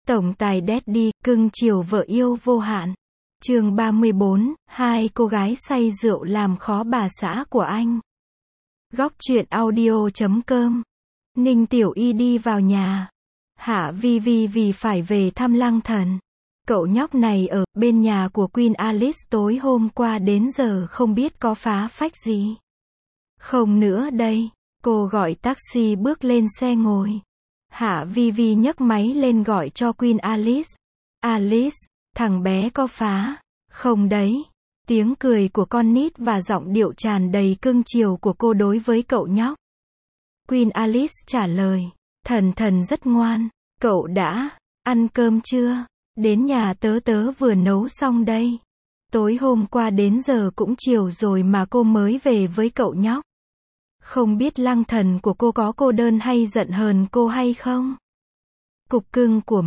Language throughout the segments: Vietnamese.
Tổng tài Daddy, cưng chiều vợ yêu vô hạn. Chương 34, hai cô gái say rượu làm khó bà xã của anh. Góc truyện audio.com. Ninh Tiểu Y đi vào nhà. Hạ Vi Vi vì phải về thăm Lăng Thần. Cậu nhóc này ở bên nhà của Queen Alice tối hôm qua đến giờ không biết có phá phách gì. Không nữa đây. Cô gọi taxi bước lên xe ngồi. Hạ Vi Vi nhấc máy lên gọi cho Queen Alice. Alice, thằng bé có phá không đấy? Tiếng cười của con nít và giọng điệu tràn đầy cưng chiều của cô đối với cậu nhóc. Queen Alice trả lời, Thần rất ngoan. Cậu đã ăn cơm chưa? Đến nhà tớ vừa nấu xong đây. Tối hôm qua đến giờ cũng chiều rồi mà cô mới về với cậu nhóc. Không biết Lăng Thần của cô có cô đơn hay giận hờn cô hay không? Cục cưng của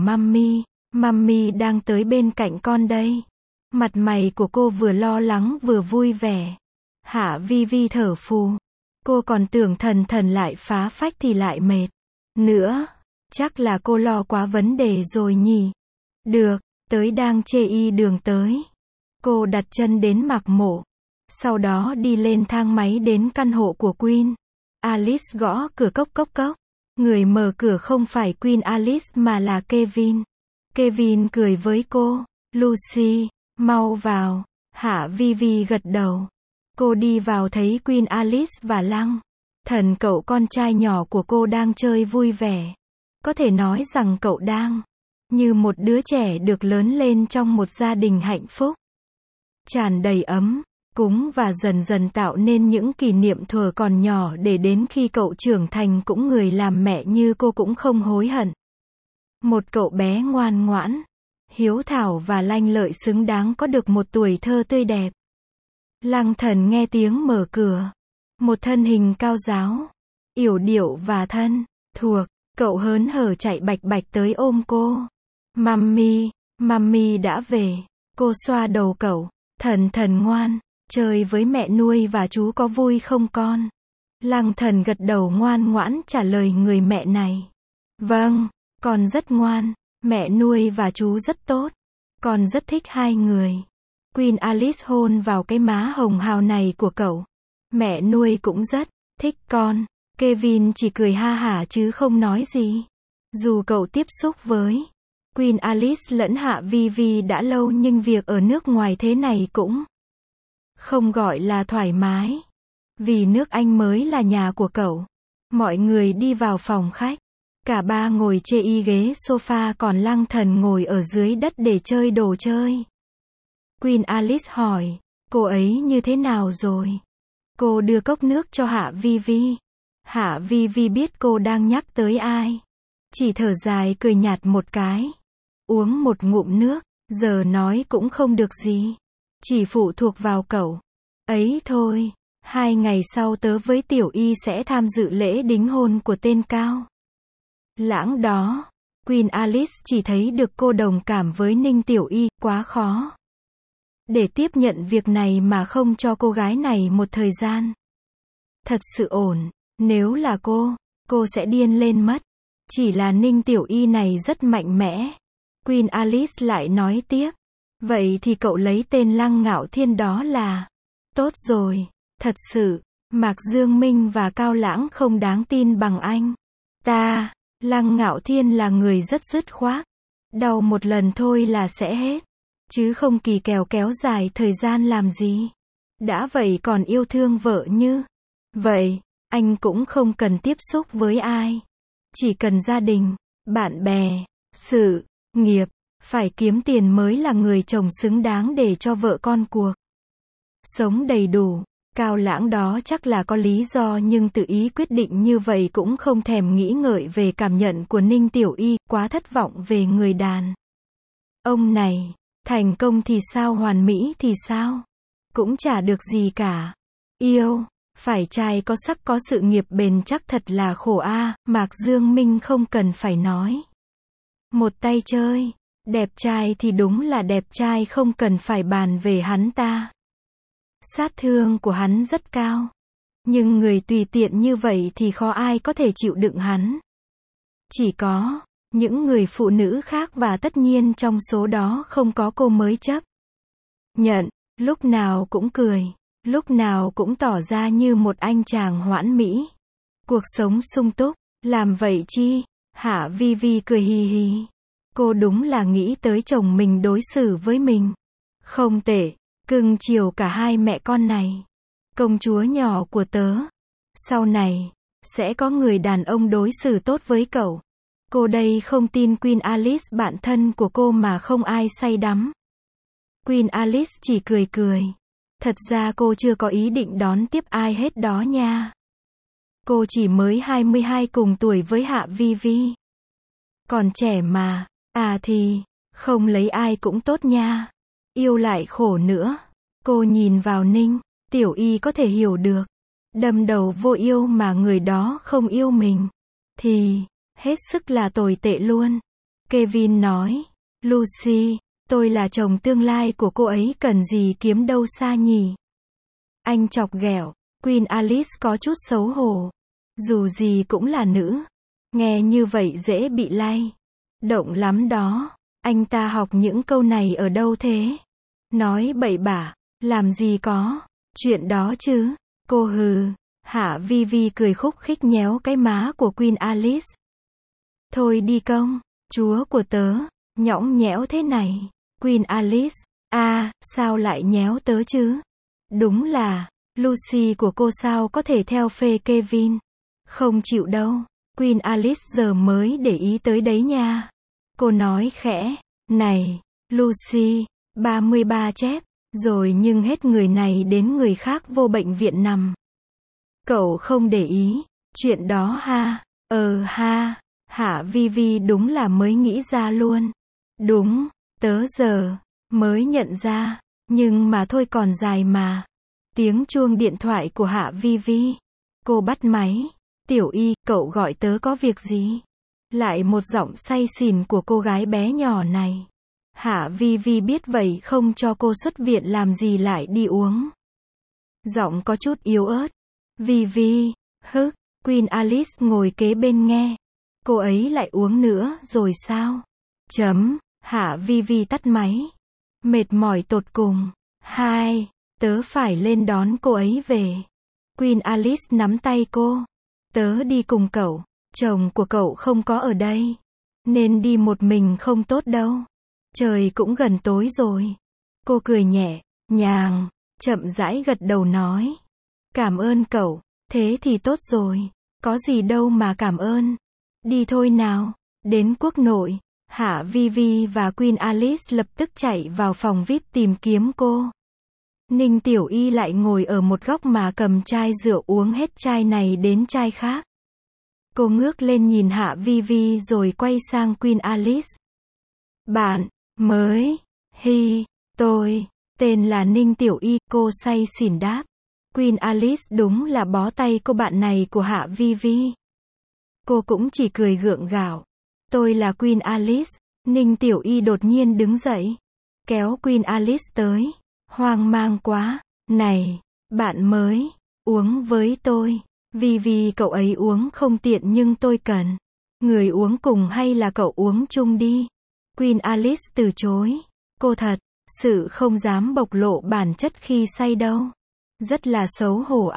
Mummy đang tới bên cạnh con đây. Mặt mày của cô vừa lo lắng vừa vui vẻ. Hạ Vi Vi thở phù. Cô còn tưởng Thần lại phá phách thì lại mệt nữa. Chắc là cô lo quá vấn đề rồi nhỉ. Được, tới đang chê y đường tới. Cô đặt chân đến Mạc Mộ. Sau đó đi lên thang máy đến căn hộ của Queen Alice gõ cửa cốc. Người mở cửa không phải Queen Alice mà là Kevin. Kevin cười với cô. Lucy, mau vào. Hạ Vi Vi gật đầu. Cô đi vào thấy Queen Alice và Lăng Thần, cậu con trai nhỏ của cô đang chơi vui vẻ. Có thể nói rằng cậu đang như một đứa trẻ được lớn lên trong một gia đình hạnh phúc, tràn đầy ấm cúng và dần dần tạo nên những kỷ niệm thuở còn nhỏ để đến khi cậu trưởng thành cũng người làm mẹ như cô cũng không hối hận. Một cậu bé ngoan ngoãn, hiếu thảo và lanh lợi xứng đáng có được một tuổi thơ tươi đẹp. Lăng Thần nghe tiếng mở cửa. Một thân hình cao ráo, yểu điệu và thân thuộc, cậu hớn hở chạy bạch tới ôm cô. Mummy đã về. Cô xoa đầu cậu. Thần ngoan, chơi với mẹ nuôi và chú có vui không con? Lăng Thần gật đầu ngoan ngoãn trả lời người mẹ này. Vâng, con rất ngoan, mẹ nuôi và chú rất tốt. Con rất thích hai người. Queen Alice hôn vào cái má hồng hào này của cậu. Mẹ nuôi cũng rất thích con. Kevin chỉ cười ha hả chứ không nói gì. Dù cậu tiếp xúc với Queen Alice lẫn Hạ Vi Vi đã lâu nhưng việc ở nước ngoài thế này cũng không gọi là thoải mái. Vì nước Anh mới là nhà của cậu. Mọi người đi vào phòng khách. Cả ba ngồi chê y ghế sofa còn Lăng Thần ngồi ở dưới đất để chơi đồ chơi. Queen Alice hỏi, cô ấy như thế nào rồi? Cô đưa cốc nước cho Hạ Vi Vi. Hạ Vi Vi biết cô đang nhắc tới ai. Chỉ thở dài cười nhạt một cái. Uống một ngụm nước, giờ nói cũng không được gì. Chỉ phụ thuộc vào cậu ấy thôi. 2 ngày sau tớ với Tiểu Y sẽ tham dự lễ đính hôn của tên Cao Lãng đó. Queen Alice chỉ thấy được cô đồng cảm với Ninh Tiểu Y, quá khó để tiếp nhận việc này mà không cho cô gái này một thời gian thật sự ổn. Nếu là cô sẽ điên lên mất. Chỉ là Ninh Tiểu Y này rất mạnh mẽ. Queen Alice lại nói tiếp. Vậy thì cậu lấy tên Lăng Ngạo Thiên đó là tốt rồi. Thật sự, Mạc Dương Minh và Cao Lãng không đáng tin bằng anh ta. Lăng Ngạo Thiên là người rất dứt khoát. Đau một lần thôi là sẽ hết. Chứ không kỳ kèo kéo dài thời gian làm gì. Đã vậy còn yêu thương vợ như vậy, anh cũng không cần tiếp xúc với ai. Chỉ cần gia đình, bạn bè, sự nghiệp, phải kiếm tiền mới là người chồng xứng đáng để cho vợ con cuộc sống đầy đủ. Cao Lãng đó chắc là có lý do nhưng tự ý quyết định như vậy cũng không thèm nghĩ ngợi về cảm nhận của Ninh Tiểu Y, quá thất vọng về người đàn ông này. Thành công thì sao, hoàn mỹ thì sao? Cũng chả được gì cả. Yêu, phải trai có sắc có sự nghiệp bền chắc thật là khổ a. Mạc Dương Minh không cần phải nói. Một tay chơi, đẹp trai thì đúng là đẹp trai không cần phải bàn về hắn ta. Sát thương của hắn rất cao. Nhưng người tùy tiện như vậy thì khó ai có thể chịu đựng hắn. Chỉ có Những người phụ nữ khác và tất nhiên trong số đó không có cô mới chấp nhận, lúc nào cũng cười, lúc nào cũng tỏ ra như một anh chàng hoãn mỹ. Cuộc sống sung túc, làm vậy chi? Hạ Vi Vi cười hì hì. Cô đúng là nghĩ tới chồng mình đối xử với mình không tệ, cưng chiều cả hai mẹ con này. Công chúa nhỏ của tớ, sau này sẽ có người đàn ông đối xử tốt với cậu. Cô đây không tin Queen Alice bạn thân của cô mà không ai say đắm. Queen Alice chỉ cười cười. Thật ra cô chưa có ý định đón tiếp ai hết đó nha. Cô chỉ mới 22 cùng tuổi với Hạ Vi Vi. Còn trẻ mà, thì, không lấy ai cũng tốt nha. Yêu lại khổ nữa. Cô nhìn vào Ninh, Tiểu Y có thể hiểu được. Đâm đầu vô yêu mà người đó không yêu mình. Thì, hết sức là tồi tệ luôn. Kevin nói, Lucy, tôi là chồng tương lai của cô ấy cần gì kiếm đâu xa nhỉ. Anh chọc ghẹo, Queen Alice có chút xấu hổ. Dù gì cũng là nữ. Nghe như vậy dễ bị lay động lắm đó. Anh ta học những câu này ở đâu thế? Nói bậy bạ, làm gì có chuyện đó chứ. Cô hừ. Hạ Vi Vi cười khúc khích nhéo cái má của Queen Alice. Thôi đi công, chúa của tớ, nhõng nhẽo thế này. Queen Alice, sao lại nhéo tớ chứ? Đúng là, Lucy của cô sao có thể theo phê Kevin? Không chịu đâu. Queen Alice giờ mới để ý tới đấy nha. Cô nói khẽ, này, Lucy, 33 chép, rồi nhưng hết người này đến người khác vô bệnh viện nằm. Cậu không để ý, chuyện đó ha, ha, Hạ Vi Vi đúng là mới nghĩ ra luôn. Đúng, tớ giờ, mới nhận ra, nhưng mà thôi còn dài mà. Tiếng chuông điện thoại của Hạ Vi Vi. Cô bắt máy. Tiểu Y, cậu gọi tớ có việc gì? Lại một giọng say xỉn của cô gái bé nhỏ này. Hạ Vi Vi biết vậy không cho cô xuất viện làm gì lại đi uống. Giọng có chút yếu ớt. Vi Vi, Queen Alice ngồi kế bên nghe. Cô ấy lại uống nữa rồi sao? Hạ Vi Vi tắt máy. Mệt mỏi tột cùng. Tớ phải lên đón cô ấy về. Queen Alice nắm tay cô. Tớ đi cùng cậu. Chồng của cậu không có ở đây. Nên đi một mình không tốt đâu. Trời cũng gần tối rồi. Cô cười nhẹ, nhàng, chậm rãi gật đầu nói. Cảm ơn cậu. Thế thì tốt rồi. Có gì đâu mà cảm ơn. Đi thôi nào. Đến quốc nội. Hạ Vi Vi và Queen Alice lập tức chạy vào phòng VIP tìm kiếm cô. Ninh Tiểu Y lại ngồi ở một góc mà cầm chai rượu uống hết chai này đến chai khác. Cô ngước lên nhìn Hạ Vi Vi rồi quay sang Queen Alice. Bạn mới, tôi, tên là Ninh Tiểu Y, cô say xỉn đáp. Queen Alice đúng là bó tay cô bạn này của Hạ Vi Vi. Cô cũng chỉ cười gượng gạo. Tôi là Queen Alice. Ninh Tiểu Y đột nhiên đứng dậy. Kéo Queen Alice tới. Hoang mang quá. Này, bạn mới, uống với tôi. Vì cậu ấy uống không tiện nhưng tôi cần. Người uống cùng hay là cậu uống chung đi. Queen Alice từ chối. Cô thật sự không dám bộc lộ bản chất khi say đâu. Rất là xấu hổ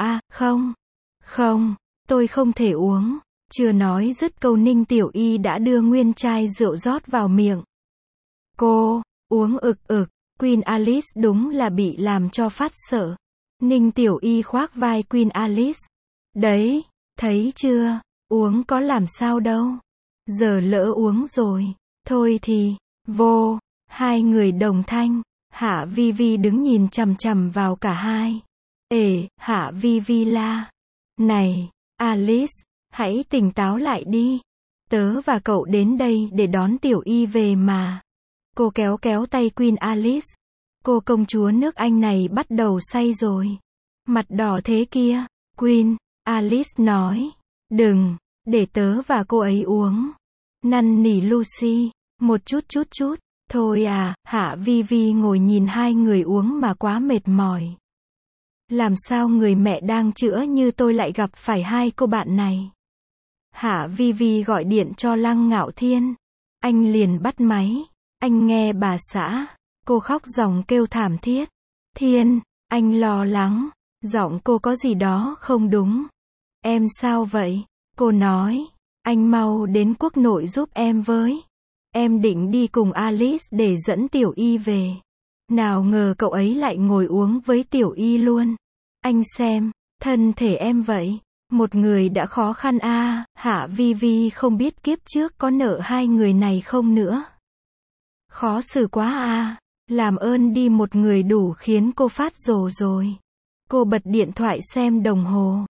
Không, tôi không thể uống. Chưa nói dứt câu Ninh Tiểu Y đã đưa nguyên chai rượu rót vào miệng. Cô, uống ực. Queen Alice đúng là bị làm cho phát sợ. Ninh Tiểu Y khoác vai Queen Alice. Đấy, thấy chưa, uống có làm sao đâu. Giờ lỡ uống rồi, thôi thì, vô. Hai người đồng thanh. Hạ Vi Vi đứng nhìn chằm chằm vào cả hai. Hạ Vi Vi la. Này, Alice, hãy tỉnh táo lại đi. Tớ và cậu đến đây để đón Tiểu Y về mà. Cô kéo tay Queen Alice. Cô công chúa nước Anh này bắt đầu say rồi. Mặt đỏ thế kia. Queen Alice nói. Đừng, để tớ và cô ấy uống. Năn nỉ Lucy. Một chút. Thôi Hạ Vi Vi ngồi nhìn hai người uống mà quá mệt mỏi. Làm sao người mẹ đang chữa như tôi lại gặp phải hai cô bạn này. Hạ Vi Vi gọi điện cho Lăng Ngạo Thiên. Anh liền bắt máy. Anh nghe bà xã. Cô khóc ròng kêu thảm thiết. Thiên, anh lo lắng. Giọng cô có gì đó không đúng. Em sao vậy? Cô nói. Anh mau đến quốc nội giúp em với. Em định đi cùng Alice để dẫn Tiểu Y về. Nào ngờ cậu ấy lại ngồi uống với Tiểu Y luôn. Anh xem, thân thể em vậy. Một người đã khó khăn Hạ Vi Vi không biết kiếp trước có nợ hai người này không nữa. Khó xử quá làm ơn đi một người đủ khiến cô phát rồ rồi. Cô bật điện thoại xem đồng hồ.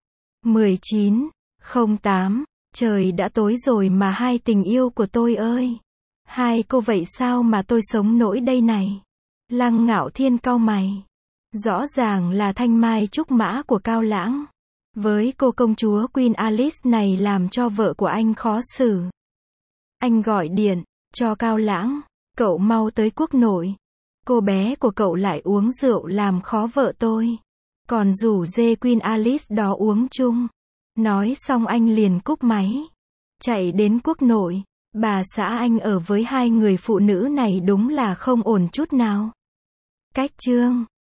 19:08, trời đã tối rồi mà hai tình yêu của tôi ơi. Hai cô vậy sao mà tôi sống nổi đây này. Lăng Ngạo Thiên cau mày. Rõ ràng là thanh mai trúc mã của Cao Lãng. Với cô công chúa Queen Alice này làm cho vợ của anh khó xử. Anh gọi điện cho Cao Lãng. Cậu mau tới quốc nội. Cô bé của cậu lại uống rượu làm khó vợ tôi. Còn rủ dê Queen Alice đó uống chung. Nói xong anh liền cúp máy. Chạy đến quốc nội. Bà xã anh ở với hai người phụ nữ này đúng là không ổn chút nào. Cách chương